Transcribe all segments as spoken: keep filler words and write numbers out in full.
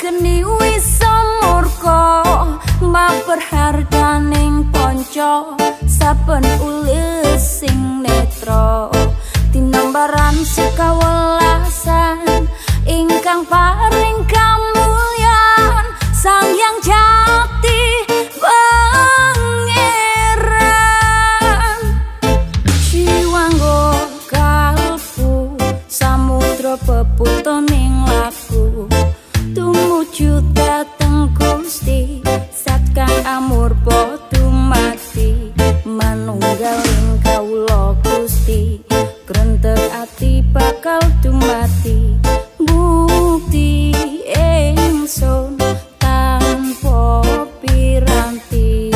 geni wis murka maper harganing ponco saben ulis sing netra tinambaran sekawelasan ingkang paring kamulyan sang yang jati pangeran jiwanggo kalbu samudra peputoning laku tumuju dateng Gusti satkang amur potu mati manunggaling kawula Gusti grentek ati bakal dumati bukti ingsun tanpa piranti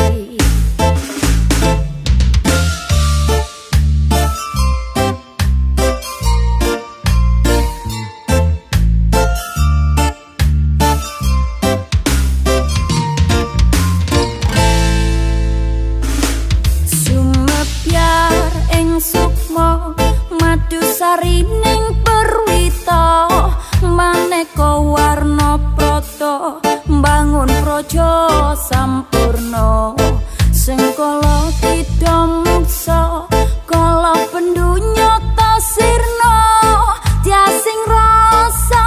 sarining perwita maneka warna prata mbangun praja sampurna sing kala tidamuksa kala pendunya tasirna tiasing rasa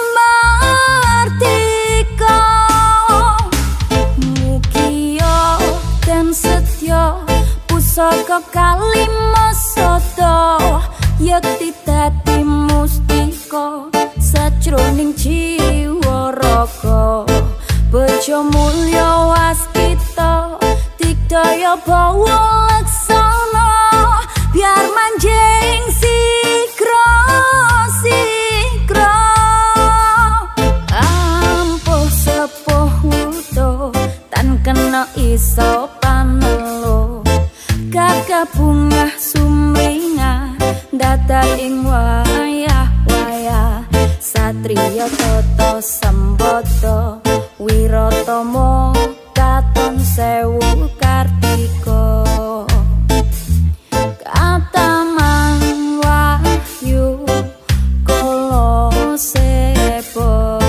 martika mugia dan setya pusaka kalimasada yakti dadi mustika sajroning jiwa raga bejo mulya waskita digdaya bawa laksana biar manjing sigra sigra ampuh sepuh wudo tan kena iso panelo kakak bunga sumringah datar ing wayah-wayah satriya tata sambata wiratama katon sewu kartika kataman wahyu kala seba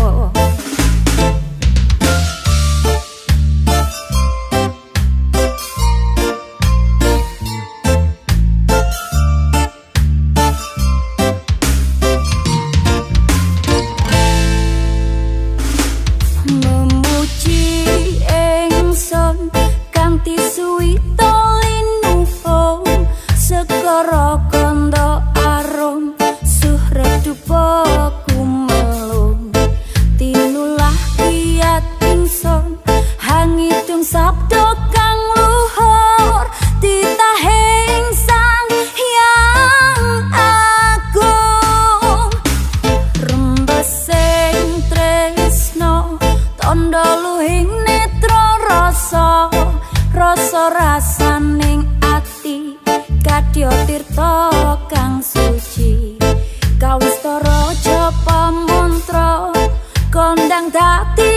sabdo kang luhur ditahing sang yang agung rembesing tresno tondo luhing netra rasa rasa rasaning ati kadya tirta kang suci kawistara japa mantra kondang dadi